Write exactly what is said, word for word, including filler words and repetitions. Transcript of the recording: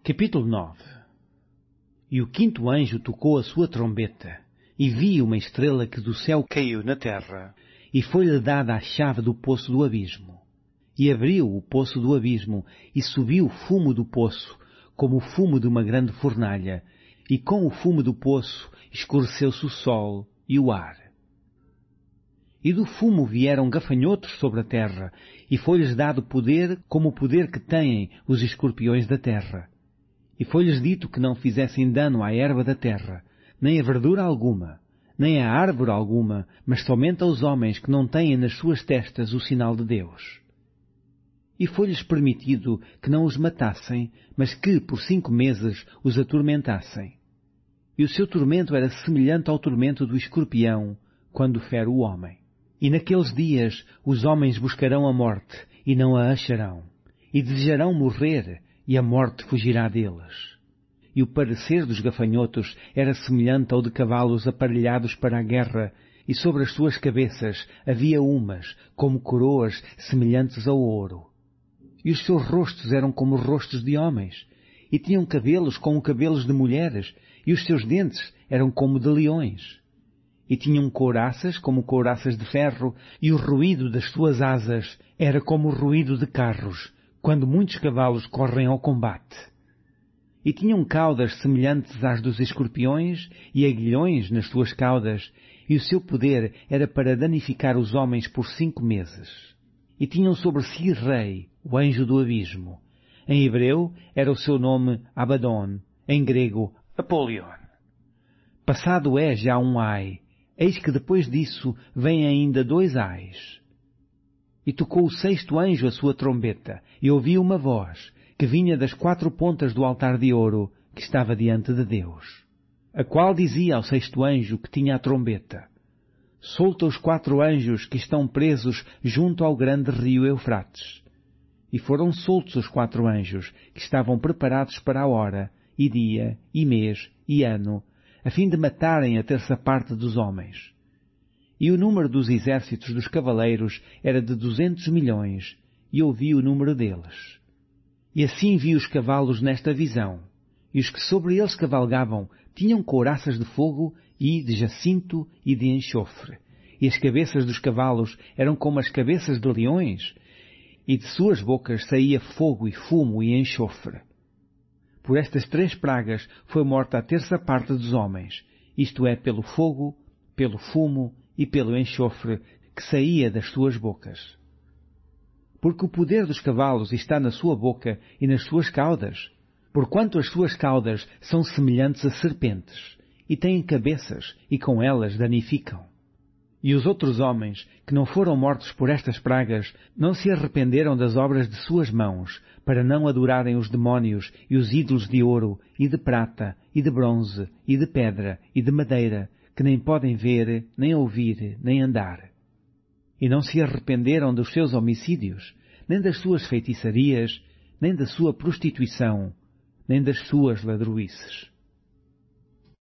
Capítulo nove. E o quinto anjo tocou a sua trombeta, e vi uma estrela que do céu caiu na terra, e foi-lhe dada a chave do poço do abismo. E abriu o poço do abismo, e subiu o fumo do poço, como o fumo de uma grande fornalha, e com o fumo do poço escureceu-se o sol e o ar. E do fumo vieram gafanhotos sobre a terra, e foi-lhes dado poder como o poder que têm os escorpiões da terra. E foi-lhes dito que não fizessem dano à erva da terra, nem a verdura alguma, nem a árvore alguma, mas somente aos homens que não têm nas suas testas o sinal de Deus. E foi-lhes permitido que não os matassem, mas que por cinco meses os atormentassem. E o seu tormento era semelhante ao tormento do escorpião, quando fere o homem. E naqueles dias os homens buscarão a morte, e não a acharão, e desejarão morrer, e a morte fugirá deles. E o parecer dos gafanhotos era semelhante ao de cavalos aparelhados para a guerra, e sobre as suas cabeças havia umas, como coroas semelhantes ao ouro. E os seus rostos eram como rostos de homens, e tinham cabelos como cabelos de mulheres, e os seus dentes eram como de leões. E tinham couraças como couraças de ferro, e o ruído das suas asas era como o ruído de carros, quando muitos cavalos correm ao combate. E tinham caudas semelhantes às dos escorpiões, e aguilhões nas suas caudas, e o seu poder era para danificar os homens por cinco meses. E tinham sobre si rei, o anjo do abismo. Em hebreu era o seu nome Abaddon, em grego Apolion. Passado é já um ai, eis que depois disso vêm ainda dois ais. E tocou o sexto anjo a sua trombeta, e ouvi uma voz, que vinha das quatro pontas do altar de ouro, que estava diante de Deus, a qual dizia ao sexto anjo que tinha a trombeta: solta os quatro anjos que estão presos junto ao grande rio Eufrates. E foram soltos os quatro anjos, que estavam preparados para a hora, e dia, e mês, e ano, a fim de matarem a terça parte dos homens. E o número dos exércitos dos cavaleiros era de duzentos milhões, e ouvi o número deles. E assim vi os cavalos nesta visão, e os que sobre eles cavalgavam tinham couraças de fogo e de jacinto e de enxofre, e as cabeças dos cavalos eram como as cabeças de leões, e de suas bocas saía fogo e fumo e enxofre. Por estas três pragas foi morta a terça parte dos homens, isto é, pelo fogo, pelo fumo e pelo enxofre que saía das suas bocas. Porque o poder dos cavalos está na sua boca e nas suas caudas, porquanto as suas caudas são semelhantes a serpentes, e têm cabeças, e com elas danificam. E os outros homens, que não foram mortos por estas pragas, não se arrependeram das obras de suas mãos, para não adorarem os demónios e os ídolos de ouro, e de prata, e de bronze, e de pedra, e de madeira, que nem podem ver, nem ouvir, nem andar. E não se arrependeram dos seus homicídios, nem das suas feitiçarias, nem da sua prostituição, nem das suas ladroices.